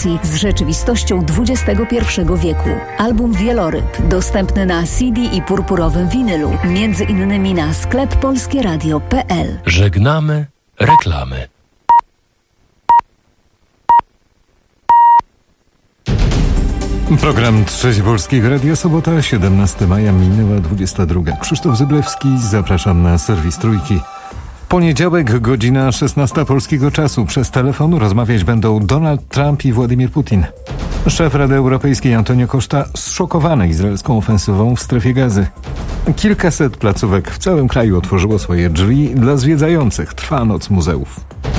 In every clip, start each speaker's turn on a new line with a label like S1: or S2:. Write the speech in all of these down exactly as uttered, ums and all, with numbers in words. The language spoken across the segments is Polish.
S1: relacji z rzeczywistością dwudziestego pierwszego wieku. Album Wieloryb, dostępny na C D i purpurowym winylu, między innymi na sklep polskie radio kropka p l.
S2: Żegnamy reklamy.
S3: Program Trzeci Polskiego Radia, sobota, siedemnastego maja, minęła dwudziesta druga. Krzysztof Zyblewski, zapraszam na serwis Trójki. Poniedziałek, godzina szesnasta polskiego czasu. Przez telefon rozmawiać będą Donald Trump i Władimir Putin. Szef Rady Europejskiej Antonio Costa zszokowany izraelską ofensywą w strefie Gazy. Kilkaset placówek w całym kraju otworzyło swoje drzwi dla zwiedzających. Trwa Noc Muzeów.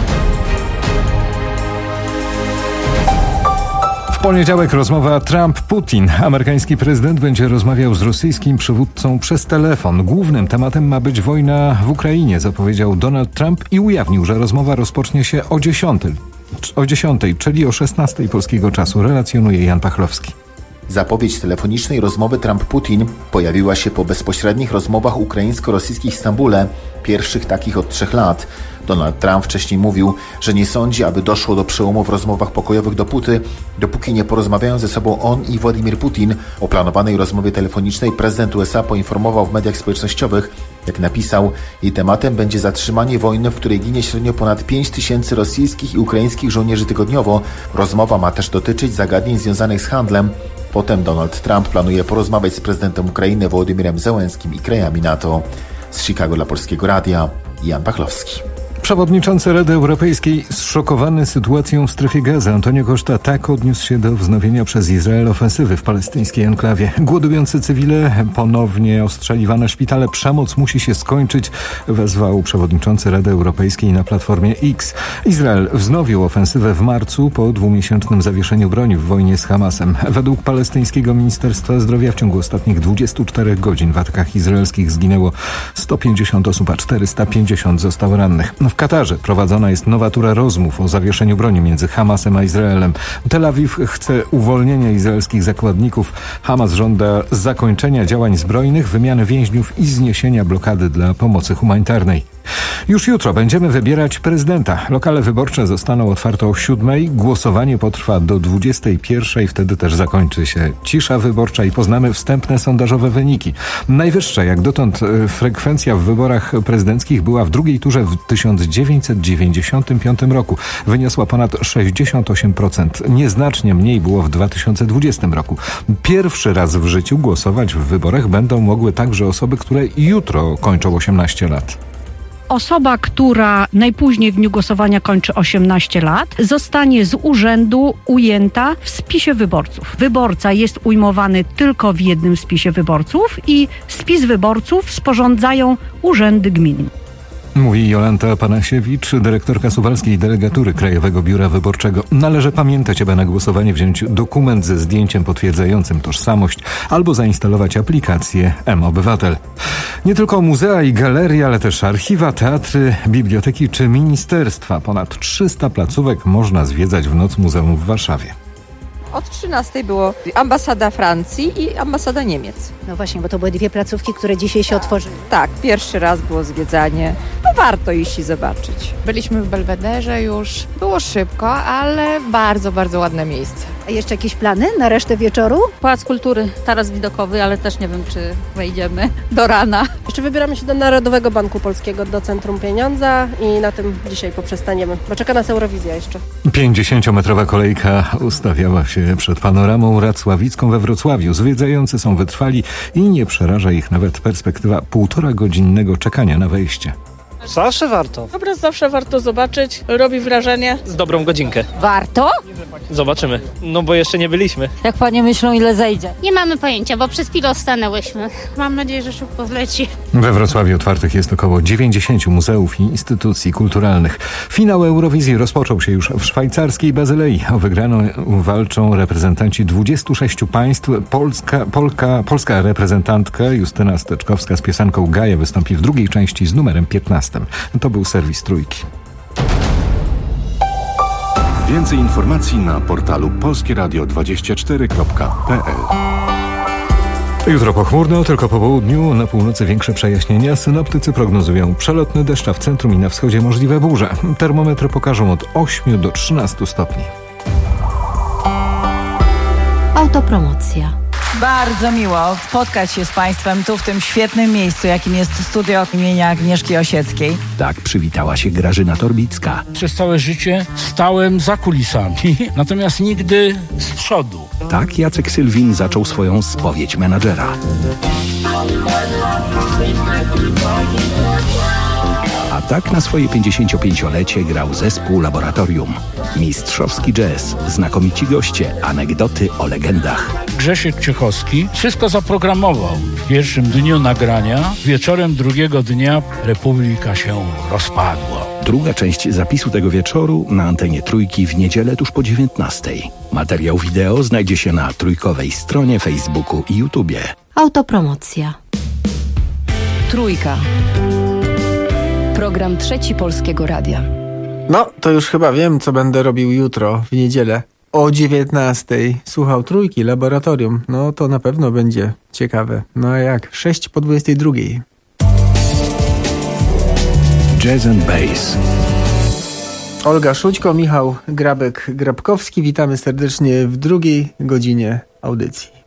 S3: W poniedziałek rozmowa Trump-Putin. Amerykański prezydent będzie rozmawiał z rosyjskim przywódcą przez telefon. Głównym tematem ma być wojna w Ukrainie, zapowiedział Donald Trump i ujawnił, że rozmowa rozpocznie się o dziesiątej, o dziesiątej, czyli o szesnastej polskiego czasu, relacjonuje Jan Pachlowski.
S4: Zapowiedź telefonicznej rozmowy Trump-Putin pojawiła się po bezpośrednich rozmowach ukraińsko-rosyjskich w Stambule, pierwszych takich od trzech lat. Donald Trump wcześniej mówił, że nie sądzi, aby doszło do przełomu w rozmowach pokojowych dopóty, dopóki nie porozmawiają ze sobą on i Władimir Putin. O planowanej rozmowie telefonicznej prezydent U S A poinformował w mediach społecznościowych. Jak napisał, jej tematem będzie zatrzymanie wojny, w której ginie średnio ponad pięć tysięcy rosyjskich i ukraińskich żołnierzy tygodniowo. Rozmowa ma też dotyczyć zagadnień związanych z handlem. Potem Donald Trump planuje porozmawiać z prezydentem Ukrainy Wołodymyrem Zełenskim i krajami NATO. Z Chicago dla Polskiego Radia, Jan Pachlowski.
S3: Przewodniczący Rady Europejskiej zszokowany sytuacją w strefie Gazy Antonio Costa tak odniósł się do wznowienia przez Izrael ofensywy w palestyńskiej enklawie. Głodujący cywile, ponownie ostrzeliwane szpitale, przemoc musi się skończyć, wezwał przewodniczący Rady Europejskiej na platformie X. Izrael wznowił ofensywę w marcu po dwumiesięcznym zawieszeniu broni w wojnie z Hamasem. Według palestyńskiego Ministerstwa Zdrowia w ciągu ostatnich dwudziestu czterech godzin w atakach izraelskich zginęło sto pięćdziesiąt osób, a czterysta pięćdziesiąt zostało rannych. W Katarze prowadzona jest nowa tura rozmów o zawieszeniu broni między Hamasem a Izraelem. Tel Awiw chce uwolnienia izraelskich zakładników. Hamas żąda zakończenia działań zbrojnych, wymiany więźniów i zniesienia blokady dla pomocy humanitarnej. Już jutro będziemy wybierać prezydenta. Lokale wyborcze zostaną otwarte o siódmej. Głosowanie potrwa do dwudziestej pierwszej. Wtedy też zakończy się cisza wyborcza i poznamy wstępne sondażowe wyniki. Najwyższa jak dotąd frekwencja w wyborach prezydenckich była w drugiej turze w tysiąc dziewięćset dziewięćdziesiątym piątym roku. Wyniosła ponad sześćdziesiąt osiem procent. Nieznacznie mniej było w dwa tysiące dwudziestym roku. Pierwszy raz w życiu głosować w wyborach będą mogły także osoby, które jutro kończą osiemnaście lat.
S5: Osoba, która najpóźniej w dniu głosowania kończy osiemnaście lat, zostanie z urzędu ujęta w spisie wyborców. Wyborca jest ujmowany tylko w jednym spisie wyborców i spis wyborców sporządzają urzędy gmin.
S3: Mówi Jolanta Panasiewicz, dyrektorka Suwalskiej Delegatury Krajowego Biura Wyborczego. Należy pamiętać, aby na głosowanie wziąć dokument ze zdjęciem potwierdzającym tożsamość albo zainstalować aplikację M-Obywatel. Nie tylko muzea i galerie, ale też archiwa, teatry, biblioteki czy ministerstwa. Ponad trzysta placówek można zwiedzać w Noc Muzeum w Warszawie.
S6: Od trzynastej było ambasada Francji i ambasada Niemiec.
S7: No właśnie, bo to były dwie placówki, które dzisiaj się otworzyły.
S6: Tak, pierwszy raz było zwiedzanie. No warto iść i zobaczyć.
S8: Byliśmy w Belwederze już. Było szybko, ale bardzo, bardzo ładne miejsce.
S7: A jeszcze jakieś plany na resztę wieczoru?
S9: Pałac Kultury, taras widokowy, ale też nie wiem, czy wejdziemy do rana.
S10: Jeszcze wybieramy się do Narodowego Banku Polskiego, do Centrum Pieniądza i na tym dzisiaj poprzestaniemy, bo czeka nas Eurowizja jeszcze.
S3: pięćdziesięciometrowa kolejka ustawiała się przed panoramą racławicką we Wrocławiu. Zwiedzający są wytrwali i nie przeraża ich nawet perspektywa półtora godzinnego czekania na wejście.
S11: Zawsze warto.
S12: Obraz zawsze warto zobaczyć, robi wrażenie.
S11: Z dobrą godzinkę.
S13: Warto?
S11: Zobaczymy, no bo jeszcze nie byliśmy.
S13: Jak panie myślą, ile zejdzie?
S14: Nie mamy pojęcia, bo przez chwilę stanęłyśmy.
S12: Mam nadzieję, że szybko zleci.
S3: We Wrocławiu otwartych jest około dziewięćdziesięciu muzeów i instytucji kulturalnych. Finał Eurowizji rozpoczął się już w szwajcarskiej Bazylei. O wygraną walczą reprezentanci dwudziestu sześciu państw. Polska, Polka, polska reprezentantka Justyna Steczkowska z piosenką Gaja wystąpi w drugiej części z numerem piętnastym. To był serwis Trójki.
S15: Więcej informacji na portalu polskie radio dwadzieścia cztery kropka p l.
S3: Jutro pochmurno, tylko po południu, na północy większe przejaśnienia. Synoptycy prognozują przelotny deszcz, a w centrum i na wschodzie możliwe burze. Termometry pokażą od ośmiu do trzynastu stopni.
S13: Autopromocja.
S16: Bardzo miło spotkać się z Państwem tu w tym świetnym miejscu, jakim jest studio imienia Agnieszki Osieckiej.
S17: Tak przywitała się Grażyna Torbicka.
S18: Przez całe życie stałem za kulisami, natomiast nigdy z przodu.
S17: Tak Jacek Sylwin zaczął swoją spowiedź menadżera. A tak na swoje pięćdziesięciopięciolecie grał zespół Laboratorium. Mistrzowski jazz, znakomici goście, anegdoty o legendach.
S18: Grzesiek Ciechowski wszystko zaprogramował. W pierwszym dniu nagrania, wieczorem drugiego dnia Republika się rozpadła.
S17: Druga część zapisu tego wieczoru na antenie Trójki w niedzielę tuż po dziewiętnastej. Materiał wideo znajdzie się na trójkowej stronie, Facebooku i YouTubie.
S13: Autopromocja.
S1: Trójka. Program Trzeci Polskiego Radia.
S19: No, to już chyba wiem, co będę robił jutro, w niedzielę. O dziewiętnastej. Słuchał Trójki, Laboratorium. No, to na pewno będzie ciekawe. No a jak? sześć po dwudziestej drugiej.
S17: Jazz and Bass.
S19: Olga Szućko, Michał Grabek-Grabkowski. Witamy serdecznie w drugiej godzinie audycji.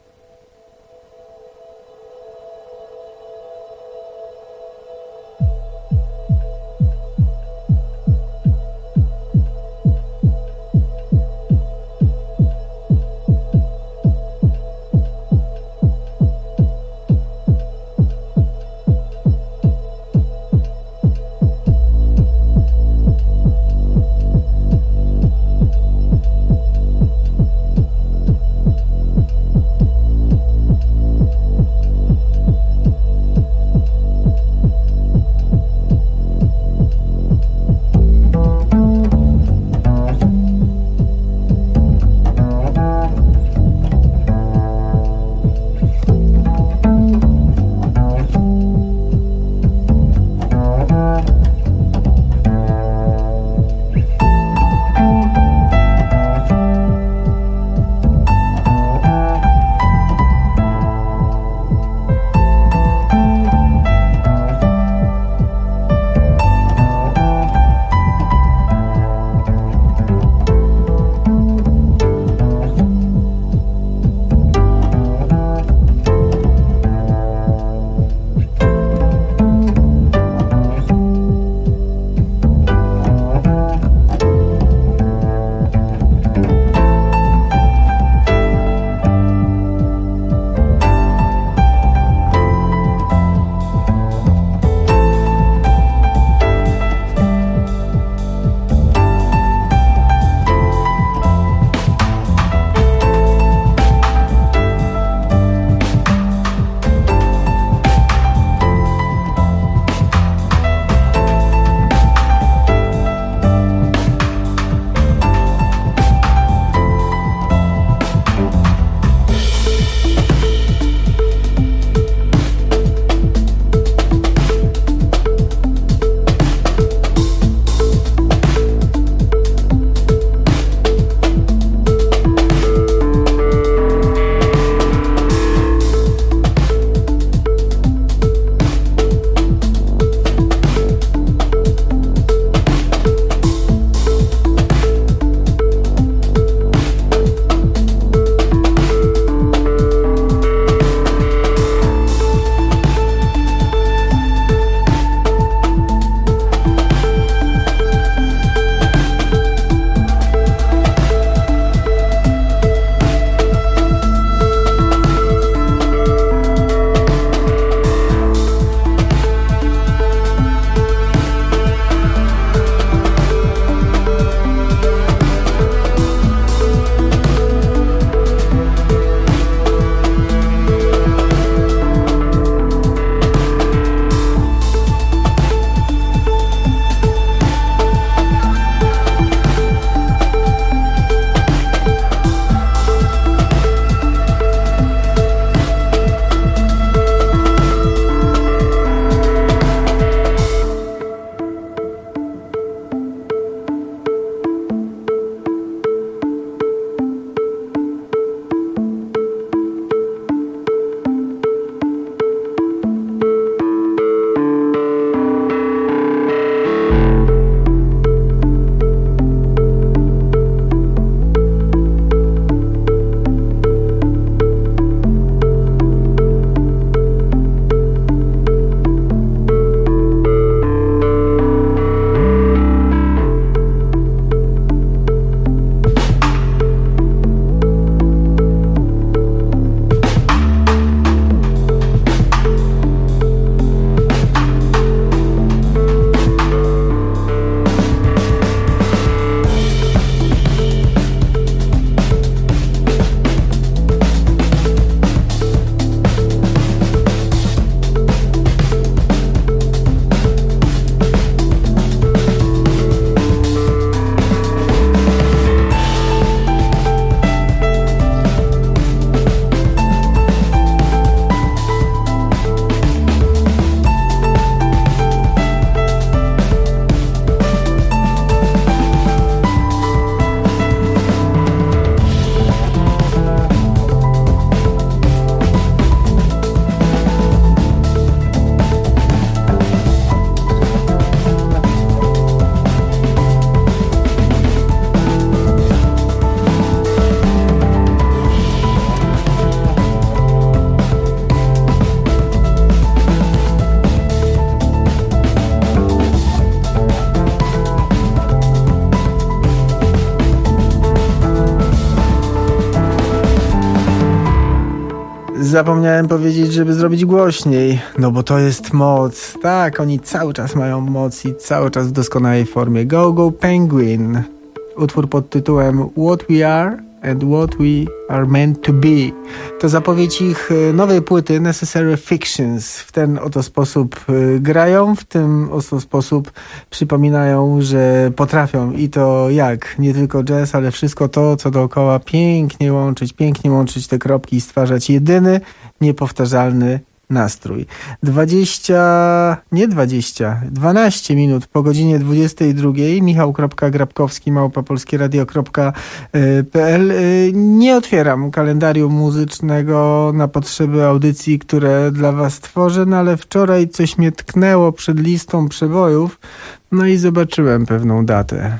S19: Zapomniałem powiedzieć, żeby zrobić głośniej, no bo to jest moc. Tak, oni cały czas mają moc i cały czas w doskonałej formie. Go Go Penguin. Utwór pod tytułem What We Are and What We Are Meant to Be. To zapowiedź ich nowej płyty Necessary Fictions. W ten oto sposób grają, w ten oto sposób przypominają, że potrafią i to jak, nie tylko jazz, ale wszystko to, co dookoła pięknie łączyć, pięknie łączyć te kropki i stwarzać jedyny, niepowtarzalny nastrój. dwadzieścia, nie dwadzieścia, dwanaście minut po godzinie dwudziestej drugiej. Michał Grabkowski, małpa polskieradio kropka p l. Nie otwieram kalendarium muzycznego na potrzeby audycji, które dla was tworzę, no ale wczoraj coś mnie tknęło przed listą przebojów, no i zobaczyłem pewną datę.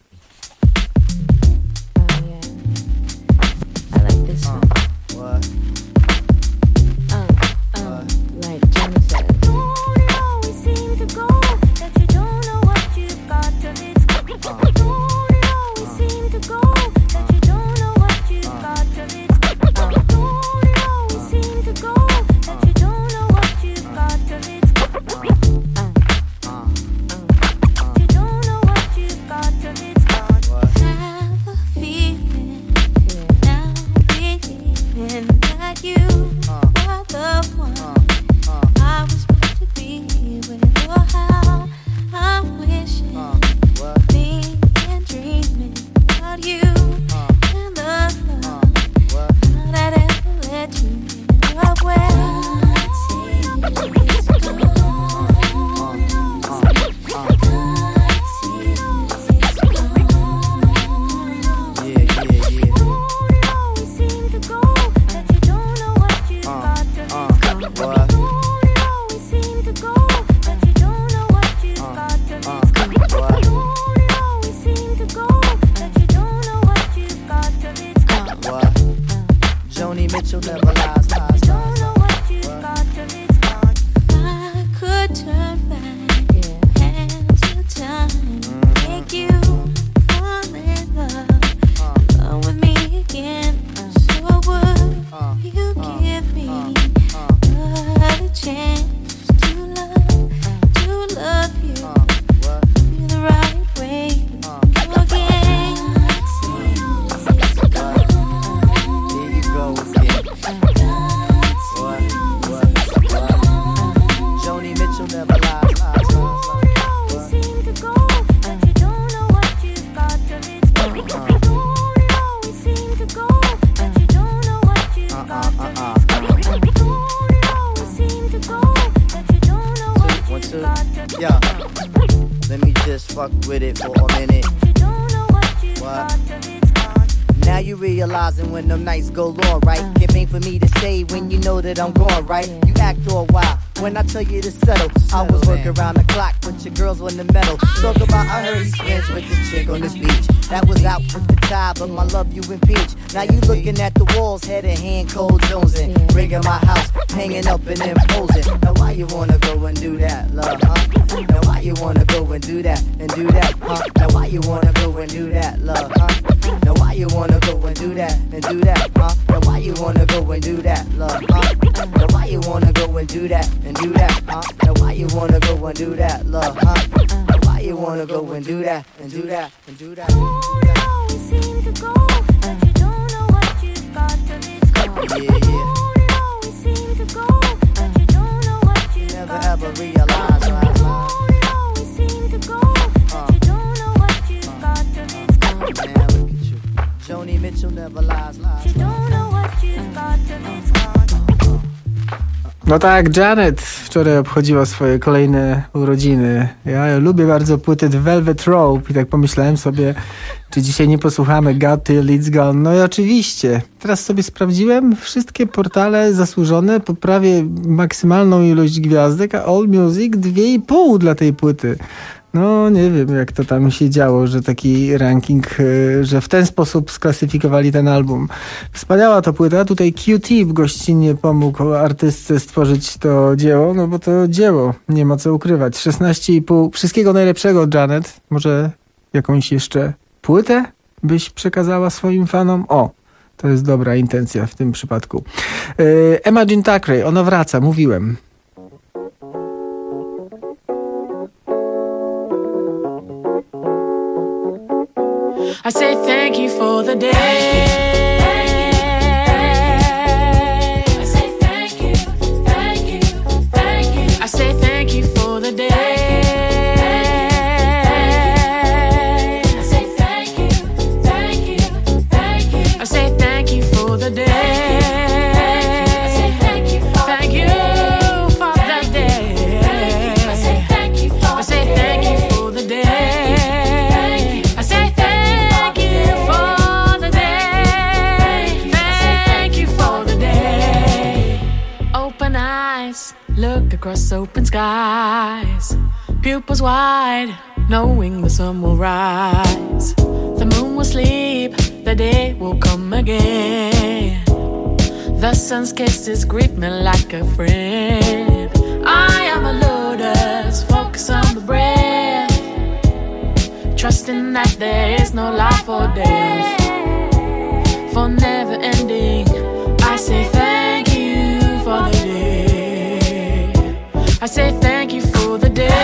S20: I'm going right, you act all wild. When I tell you to settle, I was working around the clock, but your girls were in the middle. Talk about I heard he's friends with this chick on the beach. That was out with the tie, but my love you impeach. Now you looking at the walls, head in hand, cold jonesing. Rigging my house, hanging up and imposing. Now why you wanna go and do that, love, huh? Now why you wanna go and do that, and do that, huh? Now why you wanna go and do that, love, huh? Now why you wanna go and do that, and do that, huh? Now why you wanna go and do that, love, huh? Now why you wanna go and do that, and do that, huh? Now why you wanna go and do that, love, huh? Now why you wanna go and do that, and do that, and do that, and do that. Seem to go, but you don't know what you've got till it's gone. Yeah, yeah. You seem to go, but you don't know what you've never got ever realize, right? You seem to go, but you don't know what you've got till it's gone. Man, look at you. Joni Mitchell never lies, lies. You don't know what you've got till it's gone.
S19: No tak, Janet wczoraj obchodziła swoje kolejne urodziny. Ja lubię bardzo płytę The Velvet Rope i tak pomyślałem sobie, czy dzisiaj nie posłuchamy Got Till It's Gone. No i oczywiście. Teraz sobie sprawdziłem wszystkie portale zasłużone po prawie maksymalną ilość gwiazdek, a All Music dwie i pół dla tej płyty. No nie wiem, jak to tam się działo, że taki ranking, że w ten sposób sklasyfikowali ten album. Wspaniała to płyta. Tutaj Q-Tip gościnnie pomógł artystce stworzyć to dzieło, no bo to dzieło, nie ma co ukrywać. szesnaście i pół. Wszystkiego najlepszego, Janet. Może jakąś jeszcze płytę byś przekazała swoim fanom? O, to jest dobra intencja w tym przypadku. Emma Jean Thackeray, ona wraca, mówiłem.
S21: I say thank you for the day. I say thank you, thank you, thank you. I say thank you for the day. I say thank you, thank you, thank you. I say thank you for the day. I say thank you for thank you for the day. I say thank you for I say thank you for the day. I say thank look across open skies, pupils wide, knowing the sun will rise. The moon will sleep, the day will come again. The sun's kisses greet me like a friend. I am a lotus, focus on the breath, trusting that there is no life or death. For never ending, I say thank you for the day. I say thank you for the day.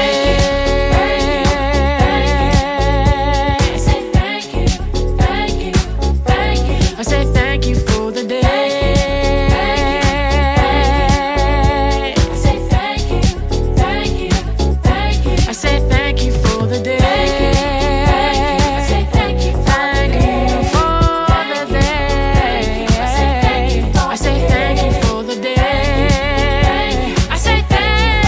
S21: I say thank you, thank you, thank you. I say thank you for the day. I say thank you, thank you, thank you. I say thank you for the day. I say thank you, thank you for the day. I say thank you, I say thank you for the day. I say thank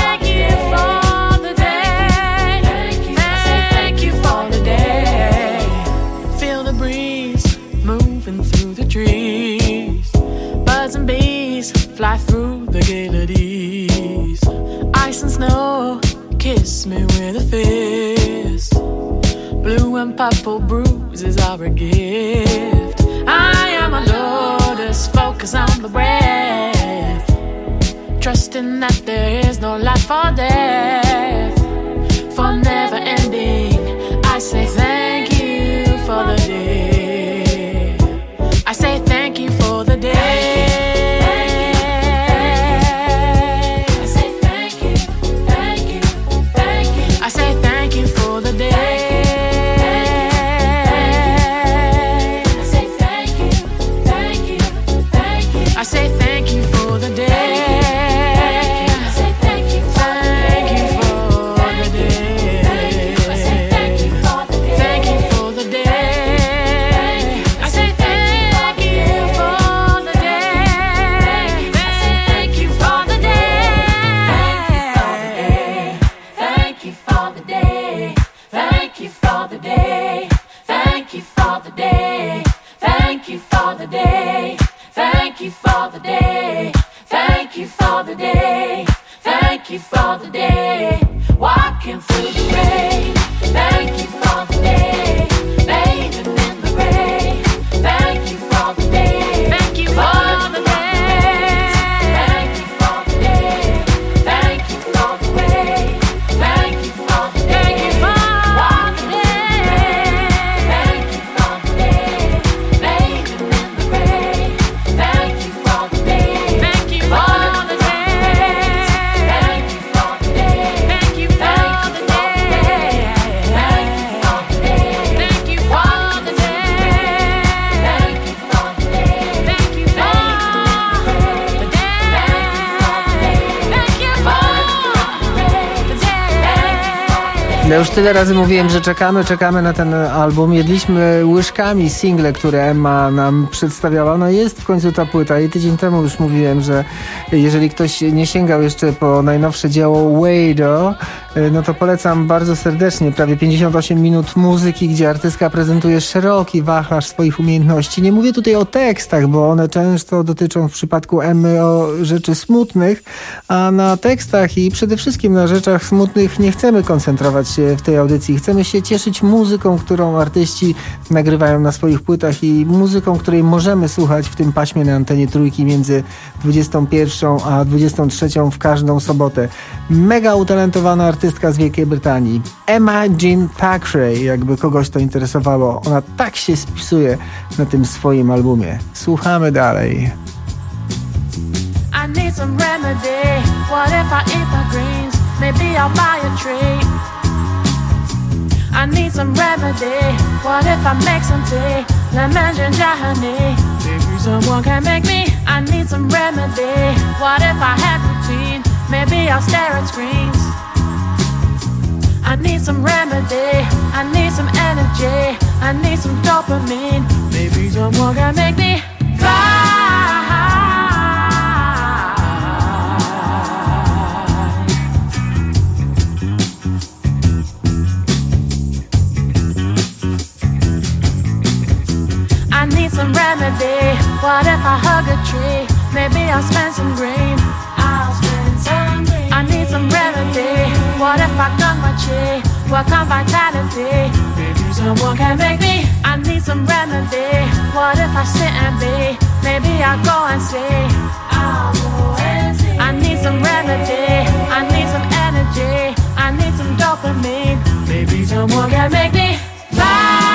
S21: fly through the galilees. Ice and snow, kiss me with a fist. Blue and purple bruises are a gift. I am a lotus, focus on the breath, trusting that there is no life or death. For never ending, I say thank you for the day. I say thank you for the day.
S19: Ja już tyle razy mówiłem, że czekamy, czekamy na ten album. Jedliśmy łyżkami single, które Emma nam przedstawiała. No jest w końcu ta płyta i tydzień temu już mówiłem, że jeżeli ktoś nie sięgał jeszcze po najnowsze dzieło Wado, no to polecam bardzo serdecznie. Prawie pięćdziesiąt osiem minut muzyki, gdzie artystka prezentuje szeroki wachlarz swoich umiejętności. Nie mówię tutaj o tekstach, bo one często dotyczą w przypadku Emmy o rzeczy smutnych, a na tekstach i przede wszystkim na rzeczach smutnych nie chcemy koncentrować się w tej audycji. Chcemy się cieszyć muzyką, którą artyści nagrywają na swoich płytach i muzyką, której możemy słuchać w tym paśmie na antenie Trójki między dwudziestą pierwszą a dwudziestą trzecią w każdą sobotę. Mega utalentowana artystka z Wielkiej Brytanii. Emma Jean Thackeray, jakby kogoś to interesowało. Ona tak się spisuje na tym swoim albumie. Słuchamy dalej.
S21: need some remedy. What if I eat my greens? Maybe I'll buy a tree. I need some remedy. What if I make some tea? Lemon, ginger, honey. Maybe someone can make me. I need some remedy. What if I had routine? Maybe I'll stare at screens. I need some remedy. I need some energy. I need some dopamine. Maybe someone can make me fly. I need some remedy. What if I hug a tree? Maybe I'll spend some green. I'll spend some green. I need some remedy. What if I gun my chi? Work on vitality. Maybe someone can make me. I need some remedy. What if I sit and be? Maybe I'll go and see. I'll go and see. I need some remedy. I need some energy. I need some dopamine. Maybe someone can make me fly.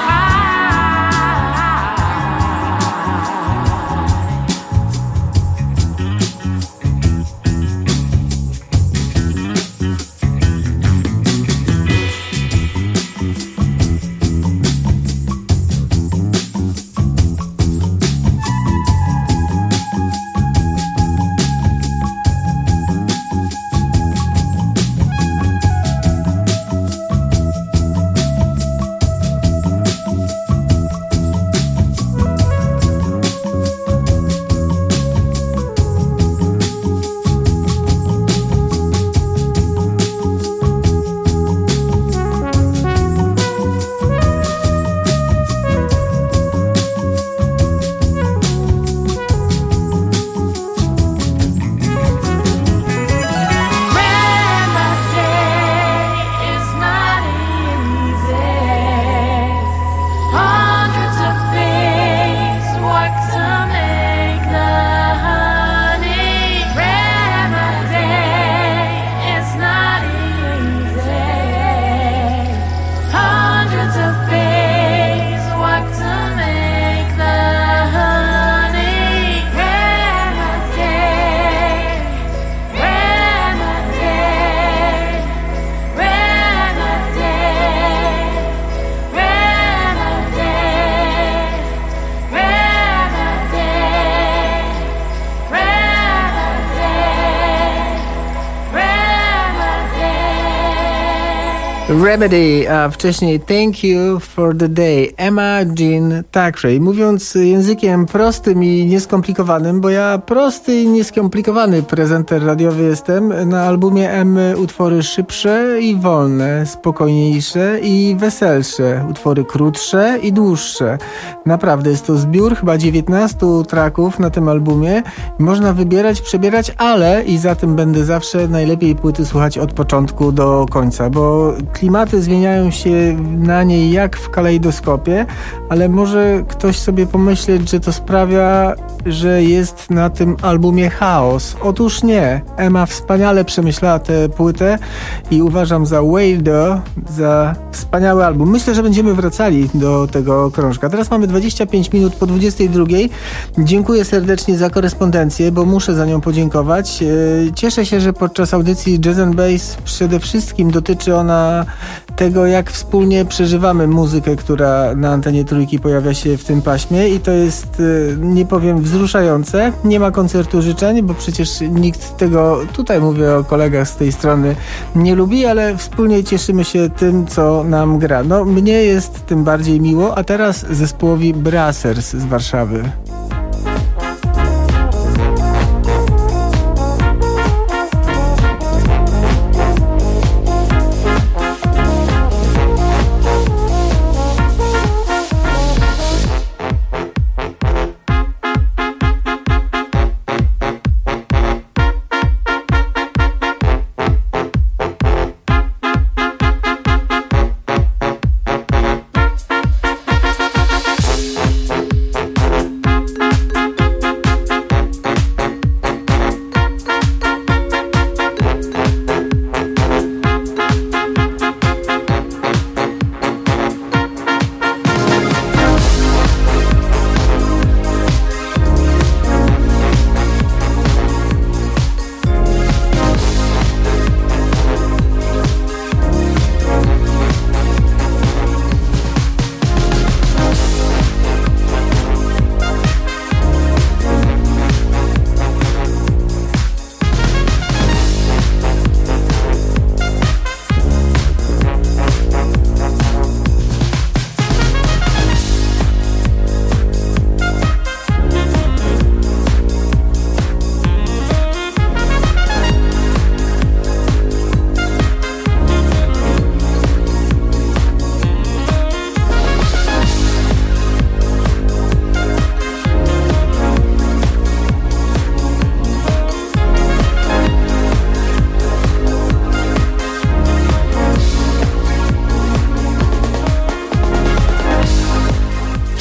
S19: Remedy, a wcześniej Thank You for the Day, Emma Jean Thackeray. Mówiąc językiem prostym i nieskomplikowanym, bo ja prosty i nieskomplikowany prezenter radiowy jestem, na albumie Emmy utwory szybsze i wolne, spokojniejsze i weselsze, utwory krótsze i dłuższe. Naprawdę jest to zbiór chyba dziewiętnastu traków na tym albumie. Można wybierać, przebierać, ale i za tym będę zawsze najlepiej płyty słuchać od początku do końca, bo klimaty zmieniają się na niej jak w kalejdoskopie, ale może ktoś sobie pomyśleć, że to sprawia, że jest na tym albumie chaos. Otóż nie. Emma wspaniale przemyślała tę płytę i uważam za weirdo, za wspaniały album. Myślę, że będziemy wracali do tego krążka. Teraz mamy dwadzieścia pięć minut po dwudziestej drugiej. Dziękuję serdecznie za korespondencję, bo muszę za nią podziękować. Cieszę się, że podczas audycji Jazz and Bass przede wszystkim dotyczy ona tego, jak wspólnie przeżywamy muzykę, która na antenie Trójki pojawia się w tym paśmie i to jest, nie powiem, wzruszające. Nie ma koncertu życzeń, bo przecież nikt tego, tutaj mówię o kolegach z tej strony, nie lubi, ale wspólnie cieszymy się tym, co nam gra. No, mnie jest tym bardziej miło, a teraz zespołowi Brassers z Warszawy.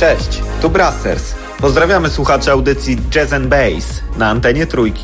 S2: Cześć, tu Brassers. Pozdrawiamy słuchaczy audycji Jazz and Bass na antenie Trójki.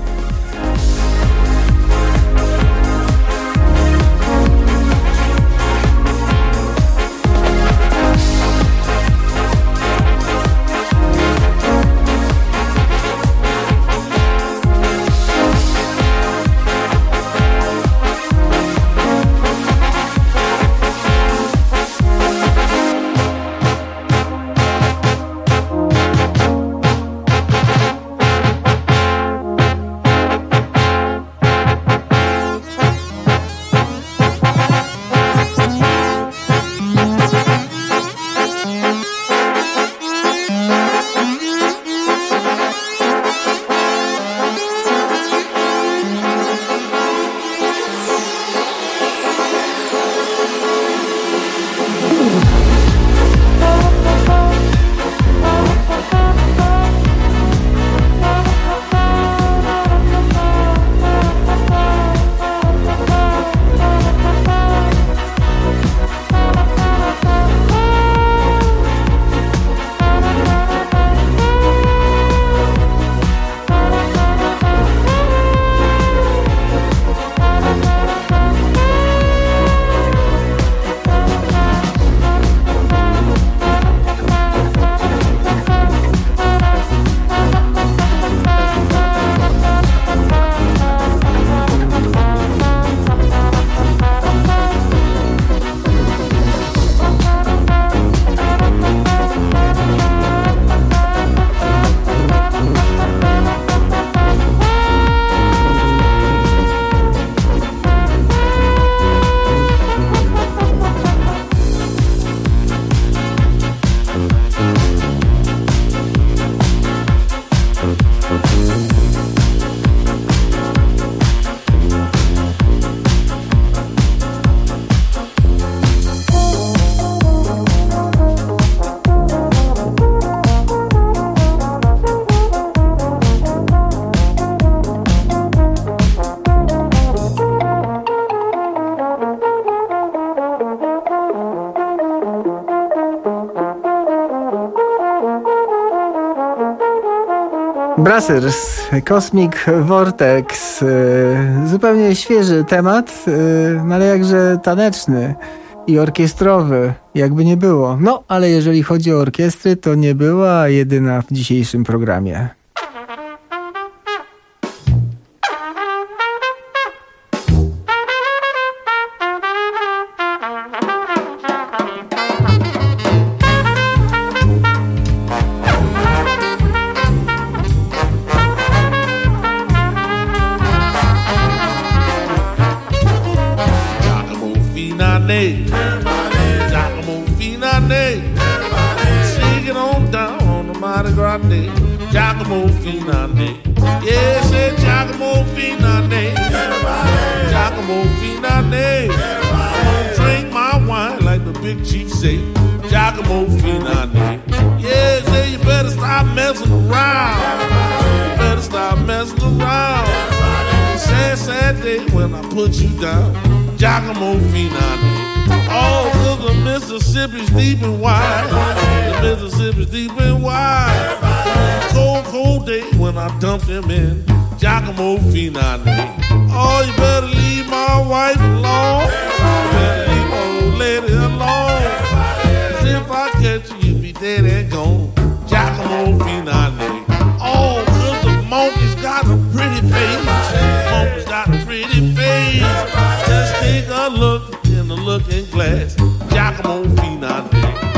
S19: Brassers, Cosmic Vortex, zupełnie świeży temat, no ale jakże taneczny i orkiestrowy, jakby nie było. No, ale jeżeli chodzi o orkiestry, to nie była jedyna w dzisiejszym programie.
S22: Giacomo Finande, yeah, say Giacomo Finande, Giacomo Finande, I'm gonna drink my wine like the big chief say, Giacomo Finande, yeah, say you better stop messing around, you better stop messing around, sad, sad day when I put you down, Giacomo Finande, oh, cause the Mississippi's deep and wide, the Mississippi's deep and wide, cold, cold day when I dumped him in Giacomo Finande. Oh, you better leave my wife alone. You better leave my old lady alone. Cause if I catch you, you be dead and gone. Giacomo Finande. Oh, cause the monkey's got a pretty face. Monkey's got a pretty face. Just take a look in the looking glass. Giacomo Finande.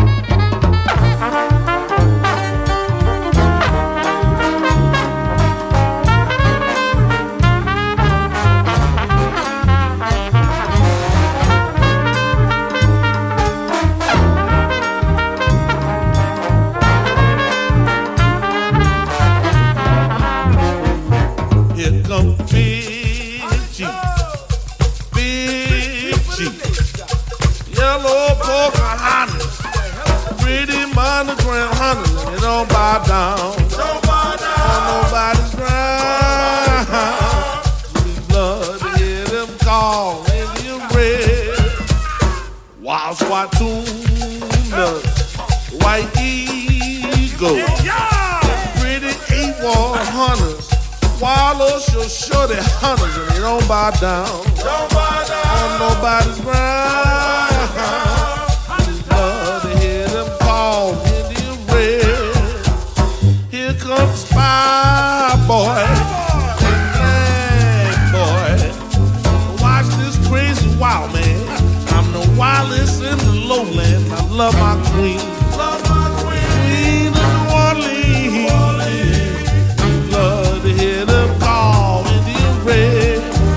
S22: Don't bow down, don't bow down on nobody's ground. Sweet blood, hear them call in your red. Wild Swatuna, white eagle. real shorty hunters and they don't bow down. Don't bow down. On nobody's ground. I just love to hear them call Indian red. Here comes the spy boy. Black boy. Watch this crazy wild man. I'm the wildest in the lowlands. I love my queen. Love my queen. Queen of New Orleans. Love to hear them call Indian red.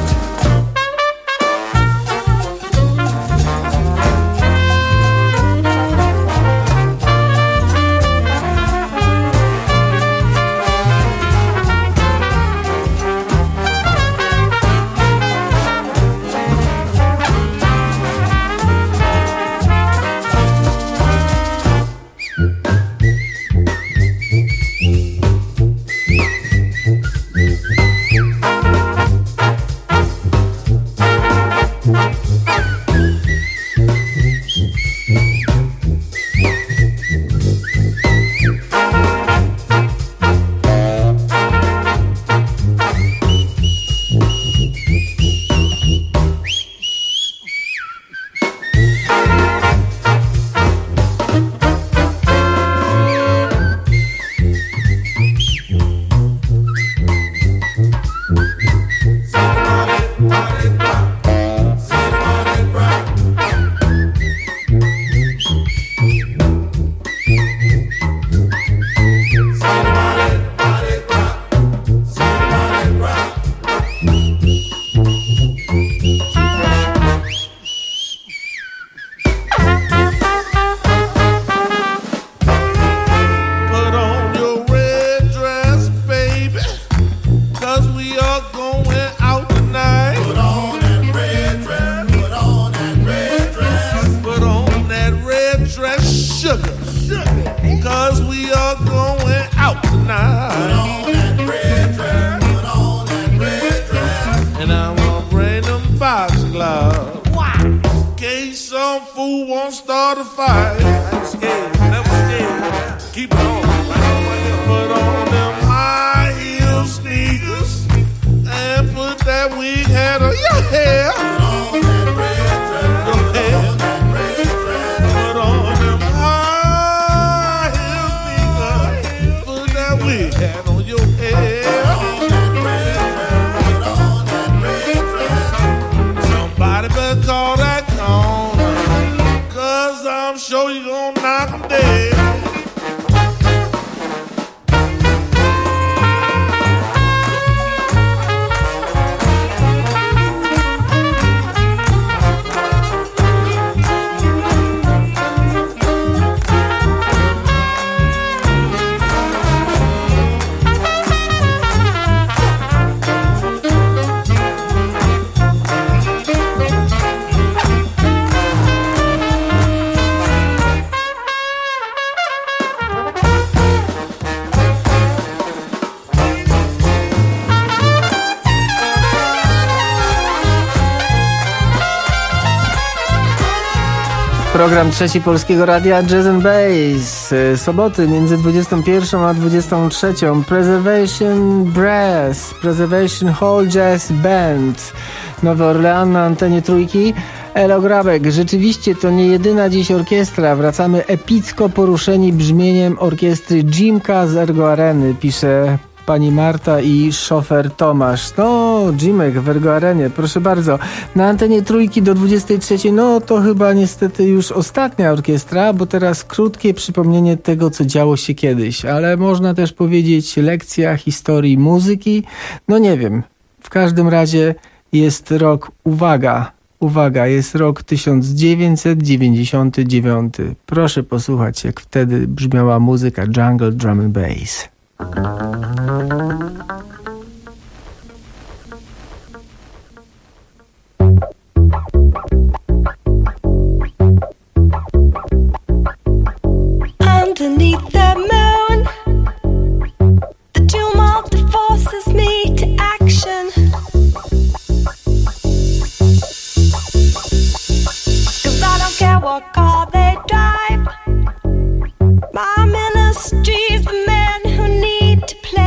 S19: Program Trzeci Polskiego Radia Jazz and Bass. Soboty między dwudziestą pierwszą a dwudziestą trzecią. Preservation Brass, Preservation Hall Jazz Band, Nowy Orlean na antenie Trójki. Elo Grabek. Rzeczywiście to nie jedyna dziś orkiestra. Wracamy epicko poruszeni brzmieniem orkiestry Jimka z Ergo Areny, pisze pani Marta i szofer Tomasz. No, Jimek w Ergo Arenie, proszę bardzo. Na antenie Trójki do dwudziestej trzeciej, no to chyba niestety już ostatnia orkiestra, bo teraz krótkie przypomnienie tego, co działo się kiedyś. Ale można też powiedzieć lekcja historii muzyki. No nie wiem. W każdym razie jest rok, uwaga, uwaga, jest rok tysiąc dziewięćset dziewięćdziesiąty dziewiąty. Proszę posłuchać, jak wtedy brzmiała muzyka Jungle Drum and Bass.
S4: Underneath the moon, the tumult forces me to action. 'Cause I don't care what car they drive, my ministry's the men who need to play.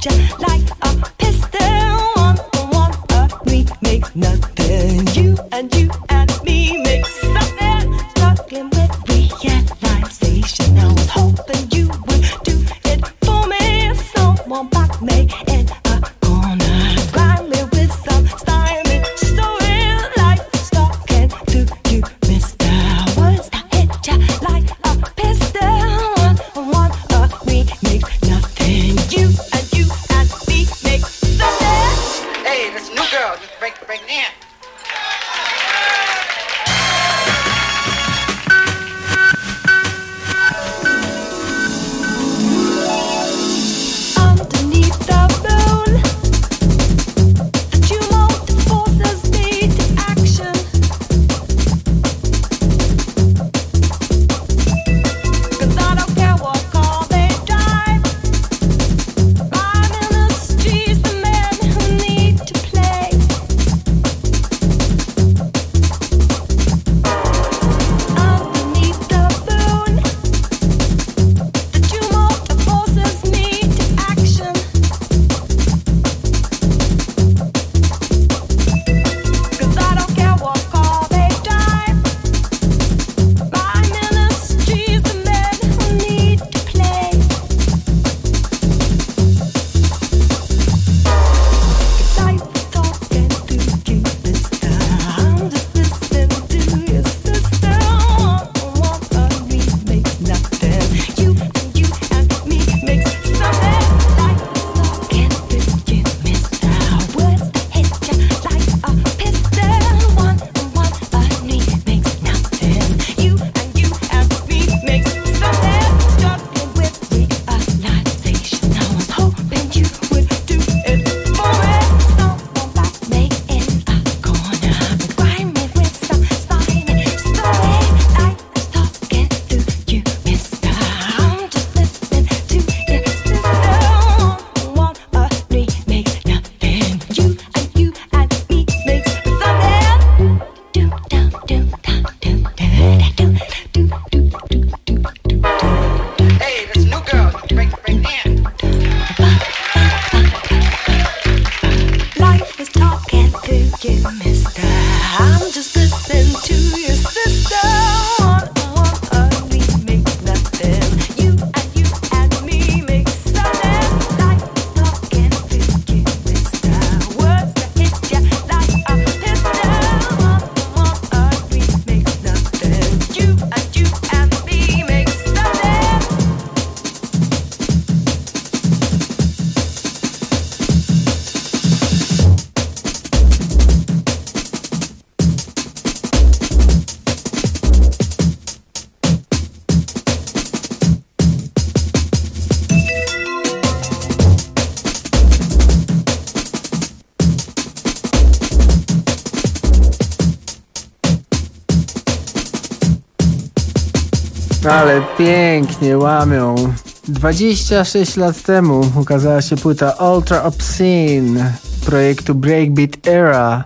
S19: Ale pięknie łamią. dwadzieścia sześć lat temu ukazała się płyta Ultra Obscene projektu Breakbeat Era.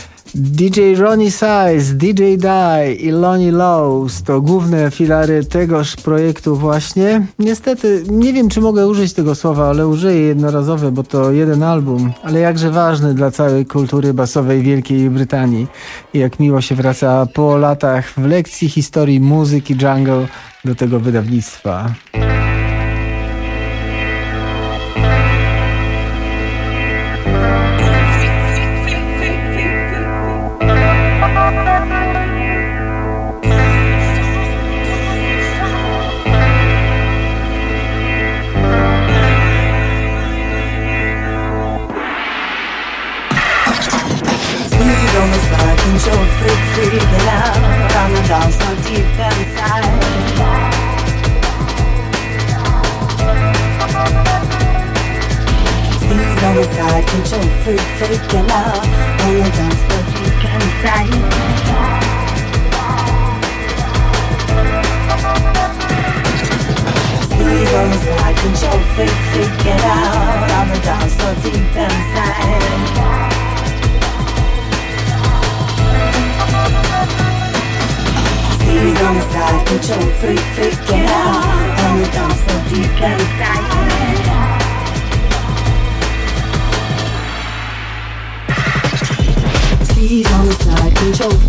S19: D J Ronnie Size, D J Die i Lonnie Lowe's to główne filary tegoż projektu właśnie. Niestety nie wiem, czy mogę użyć tego słowa, ale użyję jednorazowe, bo to jeden album, ale jakże ważny dla całej kultury basowej Wielkiej Brytanii. I jak miło się wraca po latach w lekcji historii muzyki jungle do tego wydawnictwa.
S5: Freaking out on the dance floor deep inside. He's on the side, control freak, freaking out on the dance floor deep inside. He's on the side, control freak, freaking out on the dance floor deep inside. He's on the side, control freak, freaking out on the dance floor deep inside.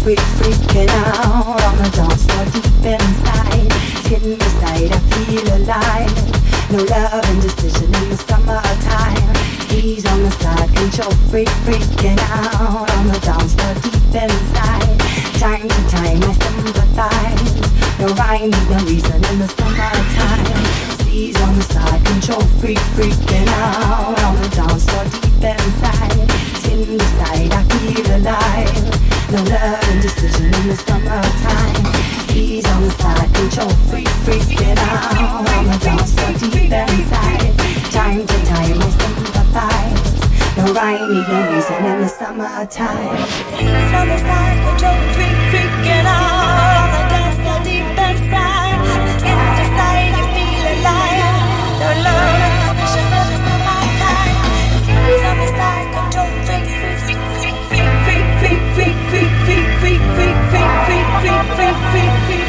S5: freak, freaking out on the dance floor deep inside. Skin beside, I feel alive. No love and decision in the summertime. He's on the side, control freak, freaking out on the dance floor deep inside. Time to time I sympathize. No rhyme, need no reason in the summertime. He's on the side, control freak, freaking out on the dance floor deep inside. Skin beside, I feel alive. No love and decision in the summertime. He's on the side, control freak, freaking out on the dance floor deep inside. Time to time I sympathize. No rhyme, need no reason in the summertime. He's on the side, control freak, freaking out on the dance floor deep inside. Skin beside, you feel alive. No love and decision in the summertime. He's on the side, control freak, freak, freak, freak, freak, freak, freak, freak, freak, freak, freak, freak, freak, freak, freak, freak, freak.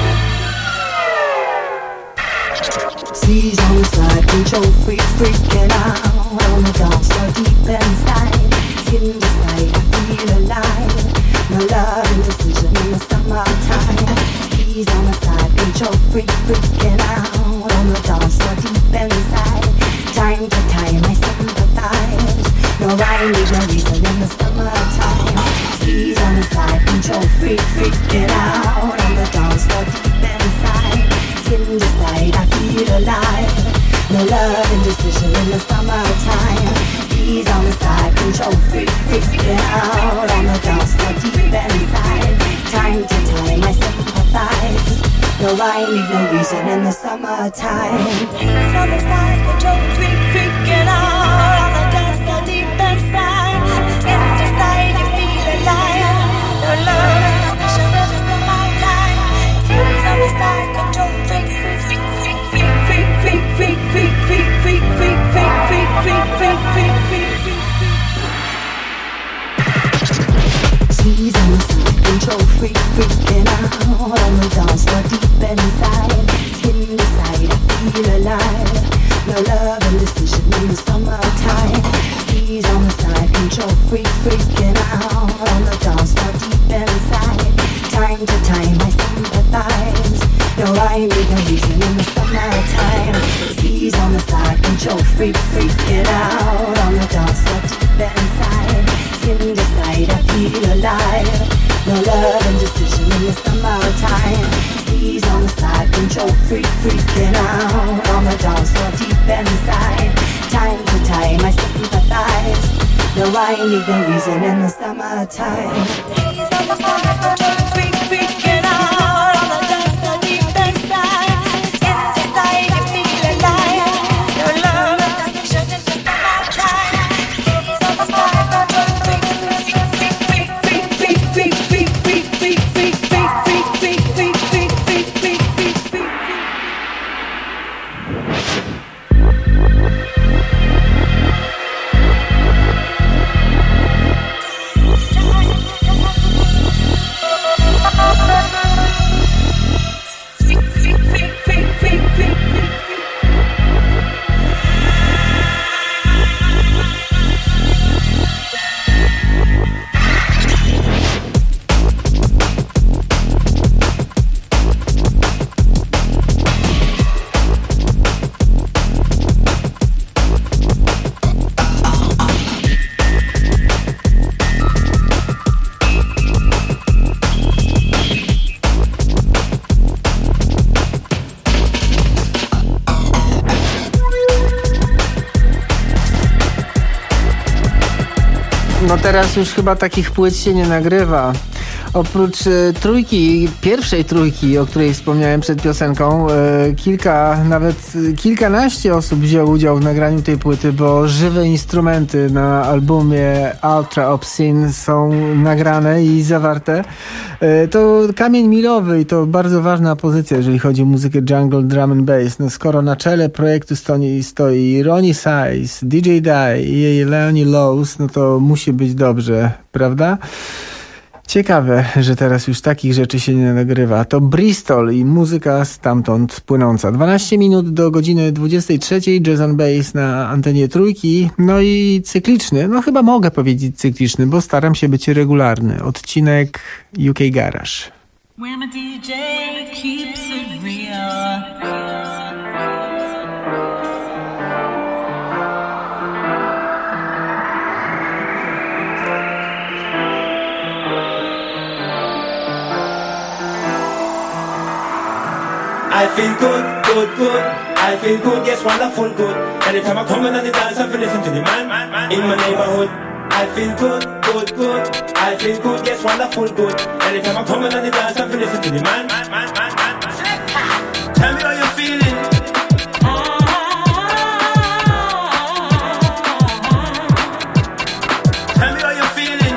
S5: He's on the side, control freak, freaking out on the dance floor deep inside. Skin beside, I feel alive. No love and decision in the summertime. He's on the side, control freak, freaking out on the dance floor deep inside. Time to time I sympathize. No rhyme, need no reason in the summertime. He's on the side, control freak, freaking out on the dance floor deep inside. Skin beside, I feel alive. No love and decision in the summertime. He's on the side, control freak, freaking out on the dance floor deep inside. Time to time I sympathize. No rhyme, need no reason in the summertime. He's on the side, control freak, freaking out on the dance floor deep inside. Skin beside, you feel alive. No love and decision in the summertime. He's on the side, control freak, freak, freak, freak, freak, freak, freak, freak, freak, freak, freak, freak, freak, freak, freak, freak, freak. He's on the side, control freak, freaking out on the dance floor deep inside. Skin beside, I feel alive. No love and decision in the summertime. He's on the side, control freak, freaking out on the dance floor deep inside. Time to time I sympathize. No rhyme, need no reason in the summertime. He's on the side, control freak, freaking out on the dance floor deep inside. Skin beside, I feel alive. No love and decision in the summertime. He's on the side, control freak, freaking out on the dance floor deep inside. Time to time I sympathize. No rhyme, need no reason in the summertime. He's on the side, control freak, freaking out on the dance floor deep inside. Skin beside, you feel alive. No love and decision in the summertime. He's on the side, control freak, freak, freak, freak, freak, freak, freak, freak, freak, freak, freak, freak, freak, freak, freak, freak, freak, freak, freak, freak.
S19: No teraz już chyba takich płyt się nie nagrywa. Oprócz e, trójki, pierwszej trójki, o której wspomniałem przed piosenką, e, kilka, nawet kilkanaście osób wzięło udział w nagraniu tej płyty, bo żywe instrumenty na albumie Ultra Obscene są nagrane i zawarte. E, to kamień milowy i to bardzo ważna pozycja, jeżeli chodzi o muzykę jungle, drum and bass. No, skoro na czele projektu stoi, stoi Ronnie Size, D J Die i Leonie Lowes, no to musi być dobrze, prawda? Ciekawe, że teraz już takich rzeczy się nie nagrywa. To Bristol i muzyka stamtąd płynąca. dwanaście minut do godziny dwudziestej trzeciej, Jazz and Bass na antenie Trójki. No i cykliczny, no chyba mogę powiedzieć cykliczny, bo staram się być regularny. Odcinek U K Garage.
S6: When my D J keeps it real.
S8: I feel good, good, good. I feel good, yes, wonderful, good. Anytime I come in on the dance, I feel listen to the man, man, man in my neighborhood. I feel good, good, good. I feel good, yes, wonderful, good. Anytime I come in on the dance, I feel listen to the man, man, man, man, man, man. Tell me how you're feeling. Tell me how you're feeling.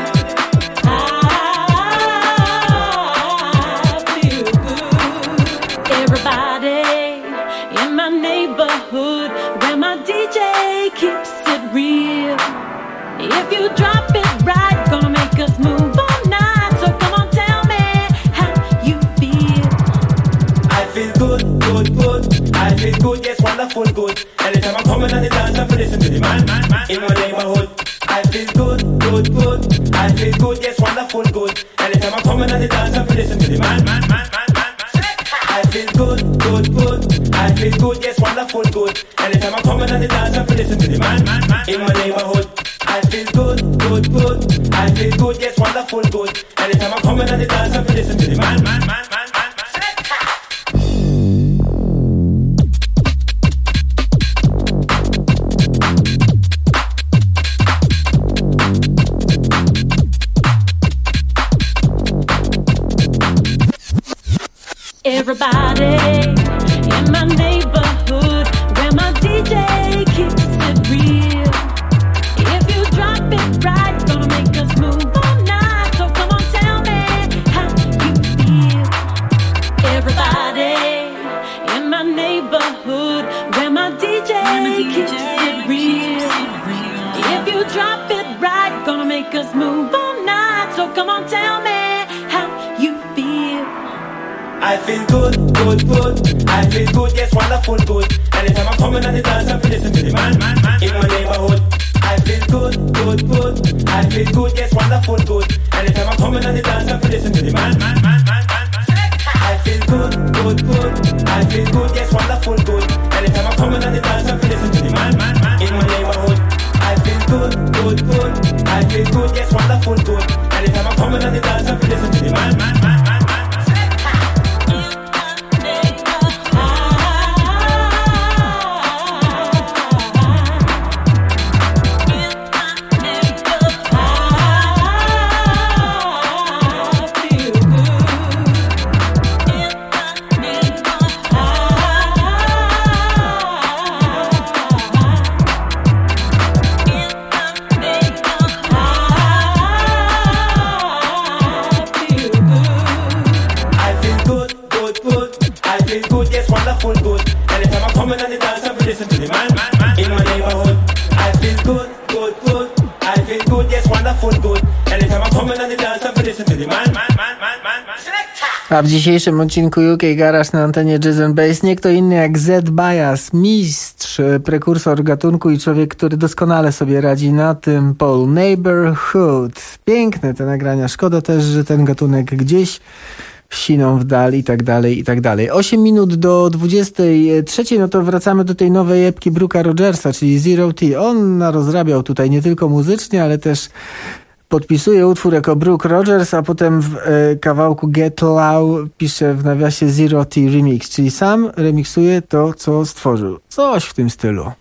S6: Keeps it real. If you drop it right, gonna make us move all night. So come on, tell me how you feel.
S8: I feel good, good, good. I feel good, yes, wonderful, good. Anytime I come in on the dance, I feel listen to the man, man, man in my neighborhood. I feel good, good, good. I feel good, yes, wonderful, good. Anytime I come in on the dance, I feel listen to the man, man, man, man, man, man. I feel good, good, good. I feel good, yes, wonderful, good. Anytime I come in on the dance, I feel listen to the man, man, man in my neighborhood. I feel good, good, good. I feel good, yes, wonderful, good. Anytime I come in on the dance, I feel listen to the man, man, man, man, man, man.
S6: Everybody in my neighborhood, where my D J keeps it real. If you drop it right, gonna make us move all night. So come on, tell me how you feel. Everybody in my neighborhood, where my D J keeps it real. If you drop it right, gonna make us move all night. So come on, tell me how you feel.
S8: I feel good, good, good. I feel good, yes, wonderful, good. Anytime I come in on the dance, I feel listen to the man, man, man in my neighborhood. I feel good, good, good. I feel good, yes, wonderful, good. Anytime I come in on the dance, I feel listen to the man, man, man, man, man, man. I feel good, good, good. I feel good, yes, wonderful, good. Anytime I come in on the dance, I feel listen to the man, man, man in my neighborhood. I feel good, good, good. I feel good, yes, wonderful, good. Anytime I come in on the dance, I feel listen to the man, man, man, man, man. Wonderful, good. Anytime I come in on the dance, I feel listen to the man, man, man in my neighborhood. I feel good, good, good. I feel good, yes, wonderful, good. Anytime I come in on the dance, I feel listen to the man, man, man, man, man, man.
S19: A w dzisiejszym odcinku U K Garage na antenie Jazz and Bass nie kto inny jak Zed Bias, mistrz, prekursor gatunku i człowiek, który doskonale sobie radzi na tym polu. Neighborhood. Piękne te nagrania. Szkoda też, że ten gatunek gdzieś siną w dal i tak dalej, i tak dalej. osiem minut do dwudziestej trzeciej, no to wracamy do tej nowej epki Brooka Rogersa, czyli Zero T. On narozrabiał tutaj nie tylko muzycznie, ale też podpisuje utwór jako Brooke Rogers, a potem w e, kawałku Get Low pisze w nawiasie Zero T Remix, czyli sam remiksuje to, co stworzył. Coś w tym stylu.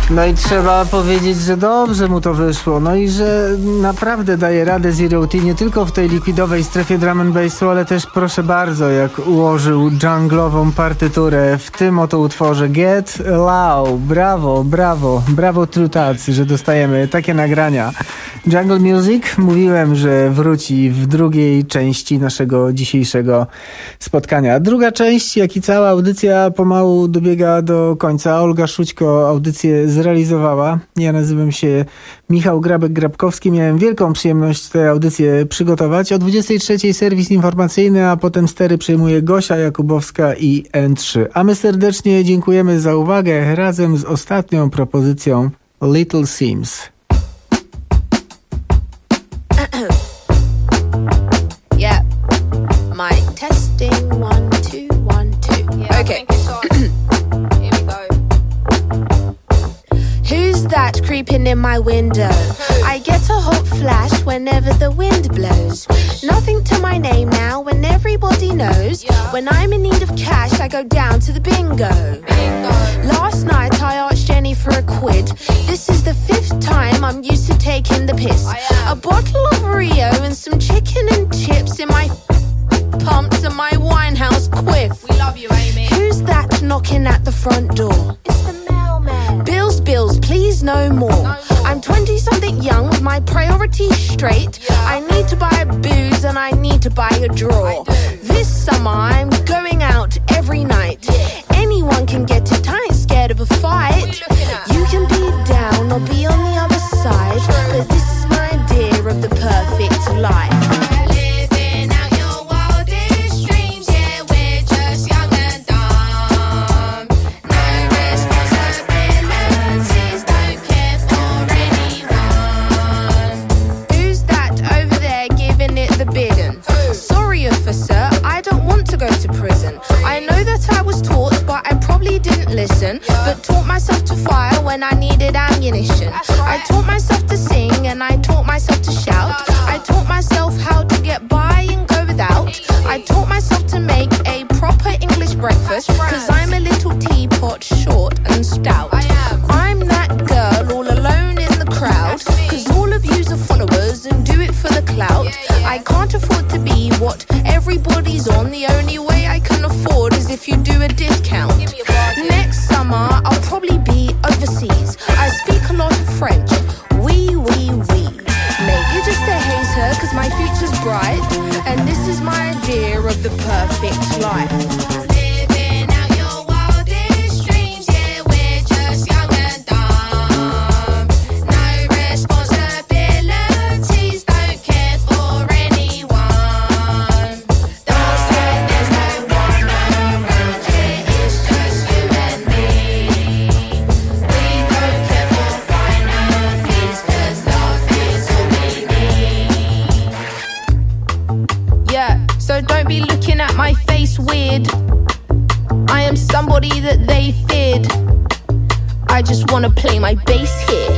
S19: No i trzeba powiedzieć, że dobrze mu to wyszło, no i że naprawdę daje radę Zero T nie tylko w tej likwidowej strefie drum and bassu, ale też proszę bardzo, jak ułożył dżunglową partyturę w tym oto utworze Get Loud. Brawo, brawo, brawo Trutacy, że dostajemy takie nagrania. Jungle Music, mówiłem, że wróci w drugiej części naszego dzisiejszego spotkania. Druga część, jak i cała audycja pomału dobiega do końca. Olga Szućko audycję zrealizowała. Ja nazywam się Michał Grabek-Grabkowski. Miałem wielką przyjemność tę audycję przygotować. O dwudziestej trzeciej serwis informacyjny, a potem stery przejmuje Gosia Jakubowska i N trzy. A my serdecznie dziękujemy za uwagę razem z ostatnią propozycją Little Sims.
S7: Yeah, mic testing one two one two. Yeah, okay. Here we go. Who's that creeping in my window? I get a hot flash whenever the wind blows. Nothing to my name now when everybody knows. When I'm in need of cash, I go down to the bingo. Last night I asked Jenny for a quid. This is the fifth time I'm used to taking the piss. A bottle of Rio and some chicken and chips in my pumps and my Winehouse quiff. We love you, Amy. Who's that knocking at the front door? It's the mailman. Bills, bills, please no more. No more. I'm twenty-something young with my priorities straight. Yeah. I need to buy booze and I need to buy a draw. This summer I'm going out every night. Yeah. Anyone can get it, I ain't scared of a fight. You can be down or be on the other side, but this is my idea of the perfect life. Listen, but taught myself to fire when I needed ammunition. I taught myself to sing and I taught myself to shout. I taught myself how to get by and go without. I taught myself to make a proper English breakfast, cause I'm a little teapot, short and stout. I'm that girl all alone in the crowd, cause all of you's are followers and do it for the clout. I can't afford to be what everybody's on. The only way I can afford is if you do a discount. Next summer I'll probably be overseas. I speak a lot of French. Oui, oui, oui. Maybe just a hater, cause my future's bright. And this is my idea of the perfect life. Don't be looking at my face weird. I am somebody that they feared. I just wanna play my bass here.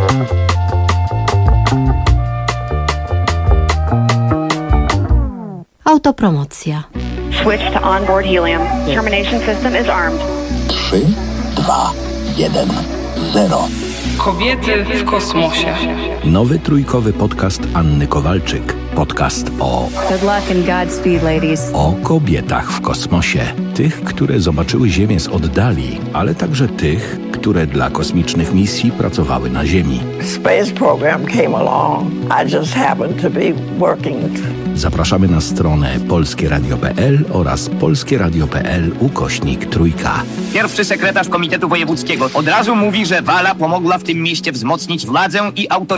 S13: Autopromocja.
S9: Switch to onboard helium. Termination system is armed.
S23: trzy, dwa, jeden, zero.
S24: Kobiety w kosmosie.
S17: Nowy trójkowy podcast Anny Kowalczyk. Podcast o...
S25: Good luck and Godspeed, ladies.
S17: O kobietach w kosmosie. Tych, które zobaczyły Ziemię z oddali, ale także tych, które dla kosmicznych misji pracowały na Ziemi.
S26: Space program came along. I just happened to be working.
S17: Zapraszamy na stronę polskie radio kropka p l oraz polskie radio kropka p l ukośnik trójka.
S27: Pierwszy sekretarz Komitetu Wojewódzkiego od razu mówi, że Wala pomogła w tym mieście wzmocnić władzę i autorytet.